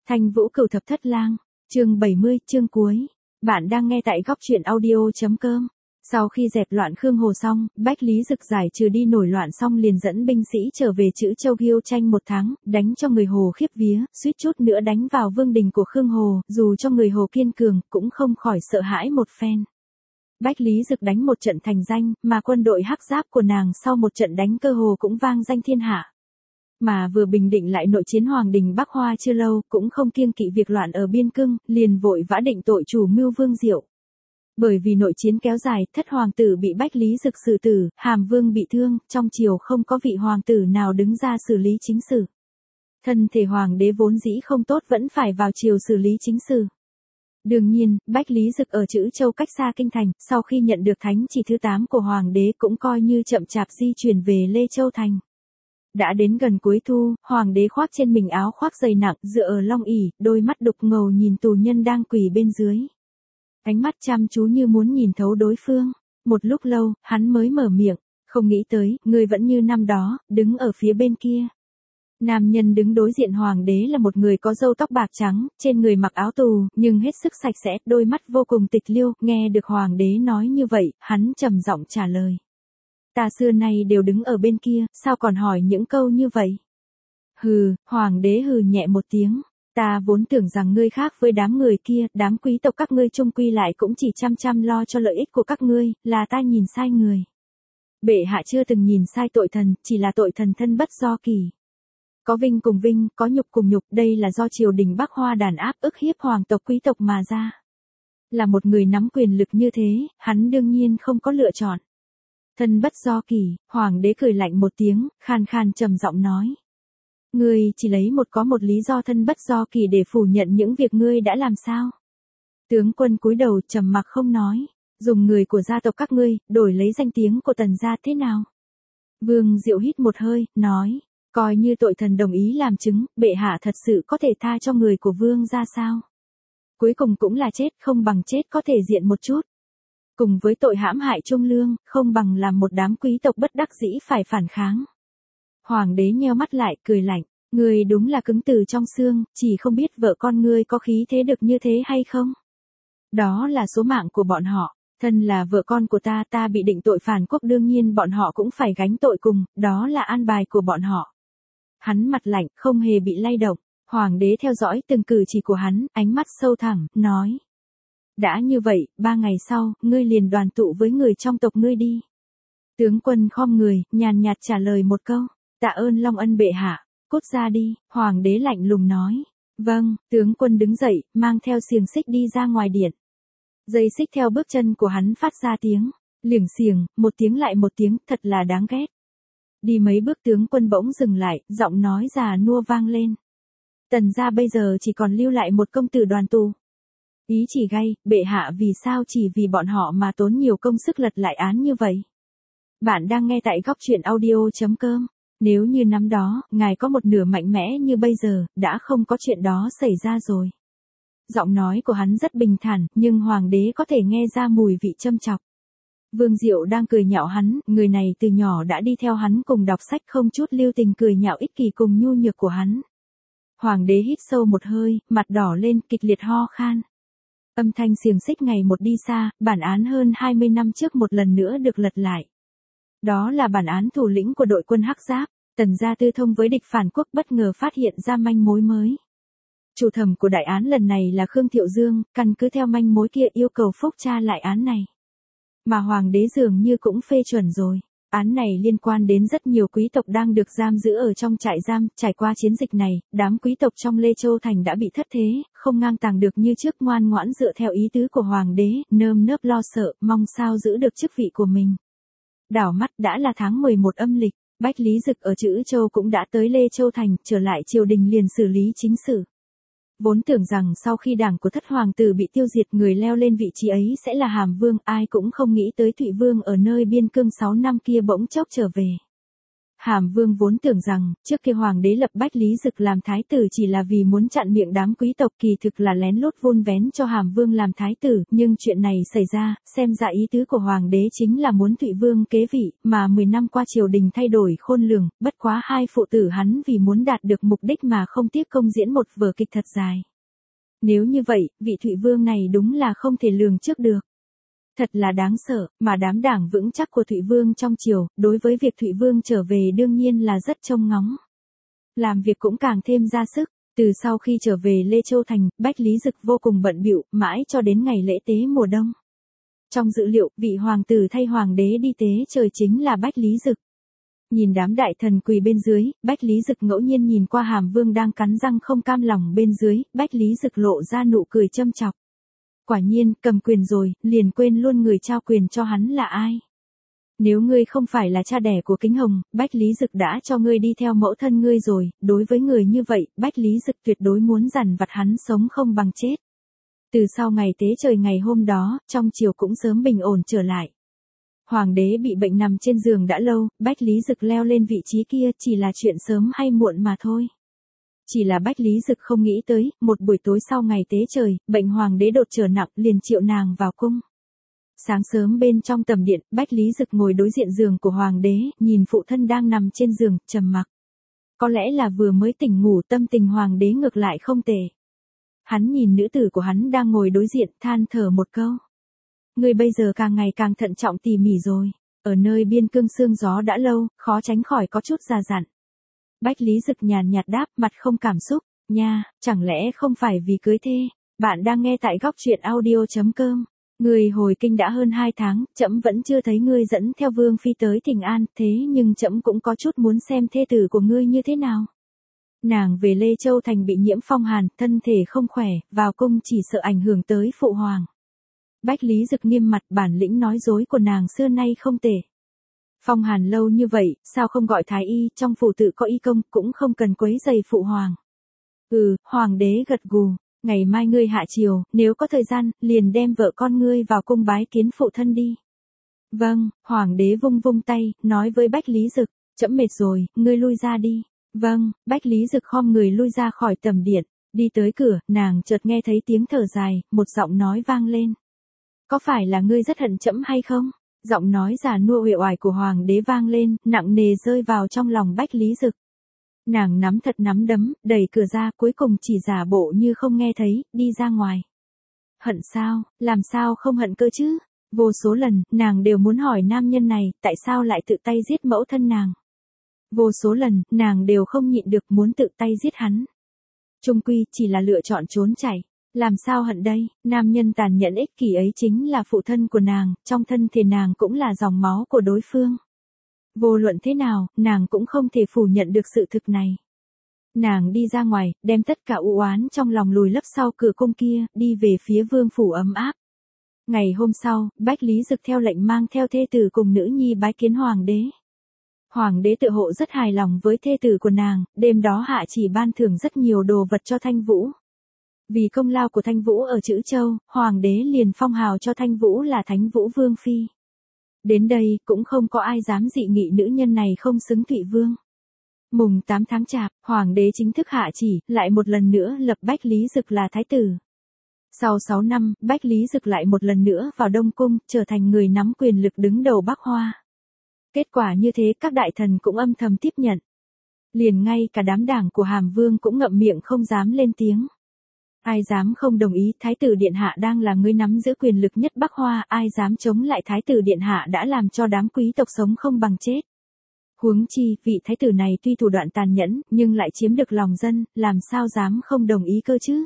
Thanh Vũ Cửu Thập Thất Lang, chương 70, chương cuối. Bạn đang nghe tại góc truyện audio.com. Sau khi dẹp loạn Khương Hồ xong, Bách Lý Dực giải trừ đi nổi loạn xong liền dẫn binh sĩ trở về Trữ Châu Ghiêu tranh một tháng, đánh cho người Hồ khiếp vía, suýt chút nữa đánh vào vương đình của Khương Hồ, dù cho người Hồ kiên cường, cũng không khỏi sợ hãi một phen. Bách Lý Dực đánh một trận thành danh, mà quân đội hắc giáp của nàng sau một trận đánh cơ hồ cũng vang danh thiên hạ. Mà vừa bình định lại nội chiến Hoàng đình Bắc Hoa chưa lâu, cũng không kiêng kỵ việc loạn ở biên cương, liền vội vã định tội chủ mưu Vương Diệu. Bởi vì nội chiến kéo dài, thất hoàng tử bị Bách Lý Dực xử tử, Hàm Vương bị thương, trong triều không có vị hoàng tử nào đứng ra xử lý chính sự. Thân thể hoàng đế vốn dĩ không tốt vẫn phải vào triều xử lý chính sự. Đương nhiên, Bách Lý Dực ở Trữ Châu cách xa kinh thành, sau khi nhận được thánh chỉ thứ 8 của hoàng đế cũng coi như chậm chạp di chuyển về Lê Châu thành. Đã đến gần cuối thu, hoàng đế khoác trên mình áo khoác dày nặng, dựa ở long ỷ, đôi mắt đục ngầu nhìn tù nhân đang quỳ bên dưới. Ánh mắt chăm chú như muốn nhìn thấu đối phương. Một lúc lâu, hắn mới mở miệng, không nghĩ tới, ngươi vẫn như năm đó, đứng ở phía bên kia. Nam nhân đứng đối diện hoàng đế là một người có râu tóc bạc trắng, trên người mặc áo tù, nhưng hết sức sạch sẽ, đôi mắt vô cùng tịch liêu, nghe được hoàng đế nói như vậy, hắn trầm giọng trả lời. Ta xưa nay đều đứng ở bên kia, sao còn hỏi những câu như vậy? Hừ, hoàng đế hừ nhẹ một tiếng. Ta vốn tưởng rằng ngươi khác với đám người kia, đám quý tộc các ngươi chung quy lại cũng chỉ chăm lo cho lợi ích của các ngươi, là ta nhìn sai người. Bệ hạ chưa từng nhìn sai tội thần, chỉ là tội thần thân bất do kỳ. Có vinh cùng vinh, có nhục cùng nhục, đây là do triều đình Bắc Hoa đàn áp ức hiếp hoàng tộc quý tộc mà ra. Là một người nắm quyền lực như thế, hắn đương nhiên không có lựa chọn. Thân bất do kỳ, hoàng đế cười lạnh một tiếng, khan khan trầm giọng nói. Ngươi chỉ lấy một lý do thân bất do kỳ để phủ nhận những việc ngươi đã làm sao? Tướng quân cúi đầu trầm mặc không nói, dùng người của gia tộc các ngươi, đổi lấy danh tiếng của Tần gia thế nào? Vương Diệu hít một hơi, nói, coi như tội thần đồng ý làm chứng, bệ hạ thật sự có thể tha cho người của vương gia sao? Cuối cùng cũng là chết, không bằng chết có thể diện một chút. Cùng với tội hãm hại trung lương, không bằng làm một đám quý tộc bất đắc dĩ phải phản kháng. Hoàng đế nheo mắt lại, cười lạnh, ngươi đúng là cứng từ trong xương, chỉ không biết vợ con ngươi có khí thế được như thế hay không? Đó là số mạng của bọn họ, thân là vợ con của ta bị định tội phản quốc đương nhiên bọn họ cũng phải gánh tội cùng, đó là an bài của bọn họ. Hắn mặt lạnh, không hề bị lay động, hoàng đế theo dõi từng cử chỉ của hắn, ánh mắt sâu thẳm, nói. Đã như vậy, 3 ngày sau, ngươi liền đoàn tụ với người trong tộc ngươi đi. Tướng quân khom người, nhàn nhạt trả lời một câu. Tạ ơn Long Ân bệ hạ, cút ra đi, hoàng đế lạnh lùng nói. Vâng, tướng quân đứng dậy, mang theo xiềng xích đi ra ngoài điện. Dây xích theo bước chân của hắn phát ra tiếng, liềng xiềng, một tiếng lại một tiếng, thật là đáng ghét. Đi mấy bước tướng quân bỗng dừng lại, giọng nói già nua vang lên. Tần gia bây giờ chỉ còn lưu lại một công tử đoàn tù. Ý chỉ gay, bệ hạ vì sao chỉ vì bọn họ mà tốn nhiều công sức lật lại án như vậy? Bạn đang nghe tại góc truyện audio.com. Nếu như năm đó, ngài có một nửa mạnh mẽ như bây giờ, đã không có chuyện đó xảy ra rồi. Giọng nói của hắn rất bình thản, nhưng hoàng đế có thể nghe ra mùi vị châm chọc. Vương Diệu đang cười nhạo hắn, người này từ nhỏ đã đi theo hắn cùng đọc sách không chút lưu tình cười nhạo ích kỷ cùng nhu nhược của hắn. Hoàng đế hít sâu một hơi, mặt đỏ lên, kịch liệt ho khan. Âm thanh xiềng xích ngày một đi xa, bản án hơn 20 năm trước một lần nữa được lật lại. Đó là bản án thủ lĩnh của đội quân hắc giáp, Tần gia tư thông với địch phản quốc bất ngờ phát hiện ra manh mối mới. Chủ thẩm của đại án lần này là Khương Thiệu Dương, căn cứ theo manh mối kia yêu cầu phúc tra lại án này. Mà hoàng đế dường như cũng phê chuẩn rồi. Án này liên quan đến rất nhiều quý tộc đang được giam giữ ở trong trại giam, trải qua chiến dịch này, đám quý tộc trong Lê Châu Thành đã bị thất thế, không ngang tàng được như trước ngoan ngoãn dựa theo ý tứ của hoàng đế, nơm nớp lo sợ, mong sao giữ được chức vị của mình. Đảo mắt đã là tháng 11 âm lịch, Bách Lý Dực ở Trữ Châu cũng đã tới Lê Châu Thành, trở lại triều đình liền xử lý chính sự. Vốn tưởng rằng sau khi đảng của thất hoàng tử bị tiêu diệt người leo lên vị trí ấy sẽ là Hàm Vương, ai cũng không nghĩ tới Thụy Vương ở nơi biên cương 6 năm kia bỗng chốc trở về. Hàm Vương vốn tưởng rằng, trước kia hoàng đế lập Bách Lý Dực làm thái tử chỉ là vì muốn chặn miệng đám quý tộc, kỳ thực là lén lút vun vén cho Hàm Vương làm thái tử, nhưng chuyện này xảy ra, xem ra ý tứ của hoàng đế chính là muốn Thụy Vương kế vị, mà 10 năm qua triều đình thay đổi khôn lường, bất quá hai phụ tử hắn vì muốn đạt được mục đích mà không tiếc công diễn một vở kịch thật dài. Nếu như vậy, vị Thụy Vương này đúng là không thể lường trước được. Thật là đáng sợ, mà đám đảng vững chắc của Thụy Vương trong triều, đối với việc Thụy Vương trở về đương nhiên là rất trông ngóng. Làm việc cũng càng thêm ra sức, từ sau khi trở về Lê Châu Thành, Bách Lý Dực vô cùng bận bịu, mãi cho đến ngày lễ tế mùa đông. Trong dữ liệu, vị hoàng tử thay hoàng đế đi tế trời chính là Bách Lý Dực. Nhìn đám đại thần quỳ bên dưới, Bách Lý Dực ngẫu nhiên nhìn qua Hàm Vương đang cắn răng không cam lòng bên dưới, Bách Lý Dực lộ ra nụ cười châm chọc. Quả nhiên, cầm quyền rồi, liền quên luôn người trao quyền cho hắn là ai. Nếu ngươi không phải là cha đẻ của Kính Hồng, Bách Lý Dực đã cho ngươi đi theo mẫu thân ngươi rồi, đối với người như vậy, Bách Lý Dực tuyệt đối muốn dằn vặt hắn sống không bằng chết. Từ sau ngày tế trời ngày hôm đó, trong triều cũng sớm bình ổn trở lại. Hoàng đế bị bệnh nằm trên giường đã lâu, Bách Lý Dực leo lên vị trí kia chỉ là chuyện sớm hay muộn mà thôi. Chỉ là Bách Lý Dực không nghĩ tới, một buổi tối sau ngày tế trời, bệnh hoàng đế đột trở nặng liền triệu nàng vào cung. Sáng sớm bên trong tầm điện, Bách Lý Dực ngồi đối diện giường của hoàng đế, nhìn phụ thân đang nằm trên giường, trầm mặc. Có lẽ là vừa mới tỉnh ngủ, tâm tình hoàng đế ngược lại không tệ. Hắn nhìn nữ tử của hắn đang ngồi đối diện, than thở một câu. Người bây giờ càng ngày càng thận trọng tỉ mỉ rồi, ở nơi biên cương sương gió đã lâu, khó tránh khỏi có chút già dặn. Bách Lý Dực nhàn nhạt đáp, mặt không cảm xúc, nha, chẳng lẽ không phải vì cưới thê. Bạn đang nghe tại góc truyện audio.com. Người hồi kinh đã hơn 2 tháng, trẫm vẫn chưa thấy ngươi dẫn theo Vương Phi tới Thịnh An, thế nhưng trẫm cũng có chút muốn xem thê tử của ngươi như thế nào. Nàng về Lê Châu Thành bị nhiễm phong hàn, thân thể không khỏe, vào cung chỉ sợ ảnh hưởng tới phụ hoàng. Bách Lý Dực nghiêm mặt, bản lĩnh nói dối của nàng xưa nay không tệ. Phong hàn lâu như vậy, sao không gọi thái y, trong phủ tự có y công, cũng không cần quấy rầy phụ hoàng. Hoàng đế gật gù, ngày mai ngươi hạ triều, nếu có thời gian, liền đem vợ con ngươi vào cung bái kiến phụ thân đi. Vâng, hoàng đế vung vung tay, nói với Bách Lý Dực, trẫm mệt rồi, ngươi lui ra đi. Vâng, Bách Lý Dực khom người lui ra khỏi tầm điện, đi tới cửa, nàng chợt nghe thấy tiếng thở dài, một giọng nói vang lên. Có phải là ngươi rất hận trẫm hay không? Giọng nói già nua uể oải của hoàng đế vang lên, nặng nề rơi vào trong lòng Bách Lý Dực. Nàng nắm thật nắm đấm, đẩy cửa ra, cuối cùng chỉ giả bộ như không nghe thấy, đi ra ngoài. Hận sao, làm sao không hận cơ chứ? Vô số lần, nàng đều muốn hỏi nam nhân này, tại sao lại tự tay giết mẫu thân nàng. Vô số lần, nàng đều không nhịn được muốn tự tay giết hắn. Chung quy, chỉ là lựa chọn trốn chạy. Làm sao hận đây, nam nhân tàn nhẫn ích kỷ ấy chính là phụ thân của nàng, trong thân thể nàng cũng là dòng máu của đối phương. Vô luận thế nào, nàng cũng không thể phủ nhận được sự thực này. Nàng đi ra ngoài, đem tất cả u oán trong lòng lùi lấp sau cửa cung kia, đi về phía vương phủ ấm áp. Ngày hôm sau, Bách Lý Dực theo lệnh mang theo thê tử cùng nữ nhi bái kiến hoàng đế. Hoàng đế tự hộ rất hài lòng với thê tử của nàng, đêm đó hạ chỉ ban thưởng rất nhiều đồ vật cho Thanh Vũ. Vì công lao của Thanh Vũ ở Trữ Châu, hoàng đế liền phong hào cho Thanh Vũ là Thánh Vũ Vương Phi. Đến đây, cũng không có ai dám dị nghị nữ nhân này không xứng Thụy Vương. Mùng 8 tháng Chạp, hoàng đế chính thức hạ chỉ, lại một lần nữa lập Bách Lý Dực là thái tử. Sau 6 năm, Bách Lý Dực lại một lần nữa vào Đông Cung, trở thành người nắm quyền lực đứng đầu Bắc Hoa. Kết quả như thế các đại thần cũng âm thầm tiếp nhận. Liền ngay cả đám đảng của Hàm Vương cũng ngậm miệng không dám lên tiếng. Ai dám không đồng ý, thái tử điện hạ đang là người nắm giữ quyền lực nhất Bắc Hoa, ai dám chống lại thái tử điện hạ đã làm cho đám quý tộc sống không bằng chết. Huống chi, vị thái tử này tuy thủ đoạn tàn nhẫn, nhưng lại chiếm được lòng dân, làm sao dám không đồng ý cơ chứ.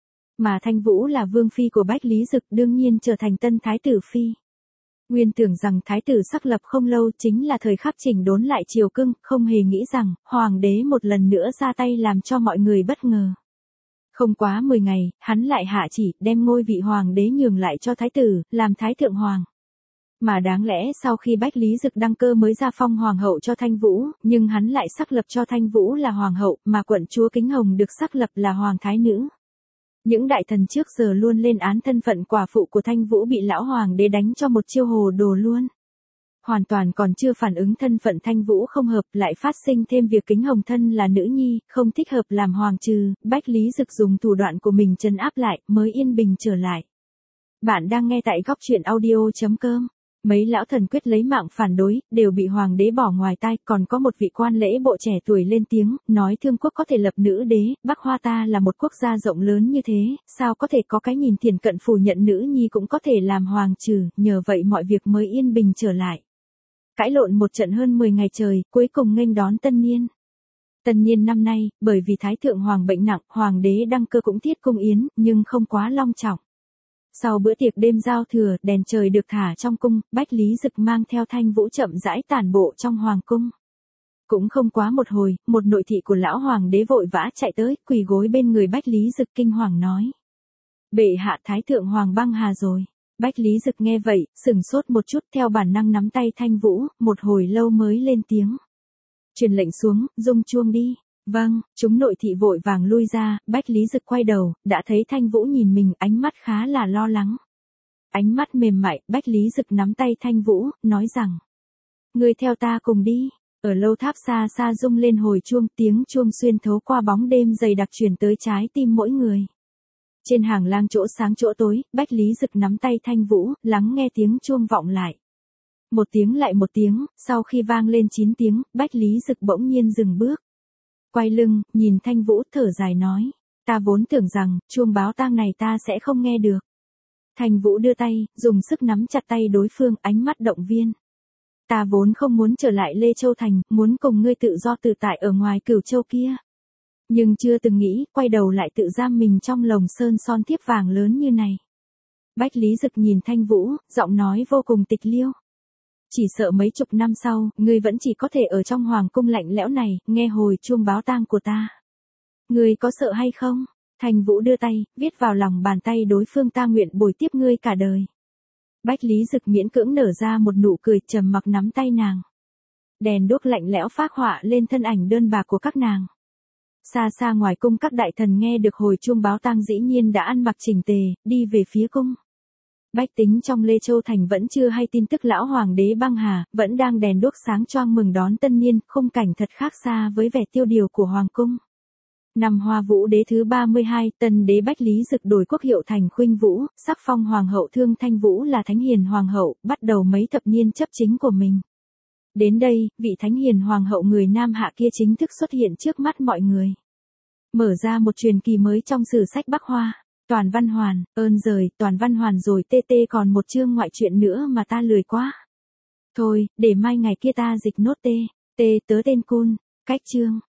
Mà Thanh Vũ là vương phi của Bách Lý Dực, đương nhiên trở thành tân thái tử phi. Nguyên tưởng rằng thái tử xác lập không lâu chính là thời khắc chỉnh đốn lại triều cương, không hề nghĩ rằng, hoàng đế một lần nữa ra tay làm cho mọi người bất ngờ. Không quá 10 ngày, hắn lại hạ chỉ, đem ngôi vị hoàng đế nhường lại cho thái tử, làm thái thượng hoàng. Mà đáng lẽ sau khi Bách Lý Dực đăng cơ mới ra phong hoàng hậu cho Thanh Vũ, nhưng hắn lại xác lập cho Thanh Vũ là hoàng hậu, mà quận chúa Kính Hồng được xác lập là hoàng thái nữ. Những đại thần trước giờ luôn lên án thân phận quả phụ của Thanh Vũ bị lão hoàng đế đánh cho một chiêu hồ đồ luôn. Hoàn toàn còn chưa phản ứng thân phận Thanh Vũ không hợp, lại phát sinh thêm việc Kính Hồng Thân là nữ nhi, không thích hợp làm hoàng trừ, Bách Lý Dực dùng thủ đoạn của mình trấn áp lại, mới yên bình trở lại. Bạn đang nghe tại góc truyện audio.com. Mấy lão thần quyết lấy mạng phản đối, đều bị hoàng đế bỏ ngoài tai, còn có một vị quan lễ bộ trẻ tuổi lên tiếng, nói Thương Quốc có thể lập nữ đế, Bắc Hoa ta là một quốc gia rộng lớn như thế, sao có thể có cái nhìn thiển cận phủ nhận nữ nhi cũng có thể làm hoàng trừ, nhờ vậy mọi việc mới yên bình trở lại. Cãi lộn một trận hơn 10 ngày trời, cuối cùng nghênh đón tân niên. Tân niên năm nay, bởi vì Thái Thượng Hoàng bệnh nặng, Hoàng đế đăng cơ cũng thiết cung yến, nhưng không quá long trọng. Sau bữa tiệc đêm giao thừa, đèn trời được thả trong cung, Bách Lý Dực mang theo Thanh Vũ chậm rãi tản bộ trong hoàng cung. Cũng không quá một hồi, một nội thị của lão hoàng đế vội vã chạy tới, quỳ gối bên người Bách Lý Dực kinh hoàng nói. Bệ hạ Thái Thượng Hoàng băng hà rồi. Bách Lý Dực nghe vậy, sửng sốt một chút, theo bản năng nắm tay Thanh Vũ, một hồi lâu mới lên tiếng. Truyền lệnh xuống, rung chuông đi. Vâng, chúng nội thị vội vàng lui ra, Bách Lý Dực quay đầu, đã thấy Thanh Vũ nhìn mình, ánh mắt khá là lo lắng. Ánh mắt mềm mại, Bách Lý Dực nắm tay Thanh Vũ, nói rằng. Ngươi theo ta cùng đi. Ở lâu tháp xa xa rung lên hồi chuông, tiếng chuông xuyên thấu qua bóng đêm dày đặc truyền tới trái tim mỗi người. Trên hàng lang chỗ sáng chỗ tối, Bách Lý Dực nắm tay Thanh Vũ, lắng nghe tiếng chuông vọng lại. Một tiếng lại một tiếng, sau khi vang lên 9 tiếng, Bách Lý Dực bỗng nhiên dừng bước. Quay lưng, nhìn Thanh Vũ thở dài nói. Ta vốn tưởng rằng, chuông báo tang này ta sẽ không nghe được. Thanh Vũ đưa tay, dùng sức nắm chặt tay đối phương, ánh mắt động viên. Ta vốn không muốn trở lại Lê Châu Thành, muốn cùng ngươi tự do tự tại ở ngoài Cửu Châu kia. Nhưng chưa từng nghĩ, quay đầu lại tự giam mình trong lồng sơn son thiếp vàng lớn như này. Bách Lý Dực nhìn Thanh Vũ, giọng nói vô cùng tịch liêu. Chỉ sợ mấy chục năm sau, ngươi vẫn chỉ có thể ở trong hoàng cung lạnh lẽo này, nghe hồi chuông báo tang của ta. Ngươi có sợ hay không? Thanh Vũ đưa tay, viết vào lòng bàn tay đối phương, ta nguyện bồi tiếp ngươi cả đời. Bách Lý Dực miễn cưỡng nở ra một nụ cười, trầm mặc nắm tay nàng. Đèn đuốc lạnh lẽo phác họa lên thân ảnh đơn bạc của các nàng. Xa xa ngoài cung, các đại thần nghe được hồi chuông báo tang dĩ nhiên đã ăn mặc chỉnh tề, đi về phía cung. Bách tính trong Lê Châu Thành vẫn chưa hay tin tức lão hoàng đế băng hà, vẫn đang đèn đuốc sáng choang mừng đón tân niên, khung cảnh thật khác xa với vẻ tiêu điều của hoàng cung. Năm Hoa Vũ đế thứ 32, tân đế Bách Lý Dực đổi quốc hiệu thành Khuynh Vũ, sắc phong hoàng hậu Thương Thanh Vũ là Thánh Hiền Hoàng hậu, bắt đầu mấy thập niên chấp chính của mình. Đến đây, vị Thánh Hiền Hoàng hậu người Nam Hạ kia chính thức xuất hiện trước mắt mọi người. Mở ra một truyền kỳ mới trong sử sách Bắc Hoa. Toàn Văn Hoàn, ơn giời, Toàn Văn Hoàn rồi, tê còn một chương ngoại truyện nữa mà ta lười quá. Thôi, để mai ngày kia ta dịch nốt tê tớ tên Cun, cách chương.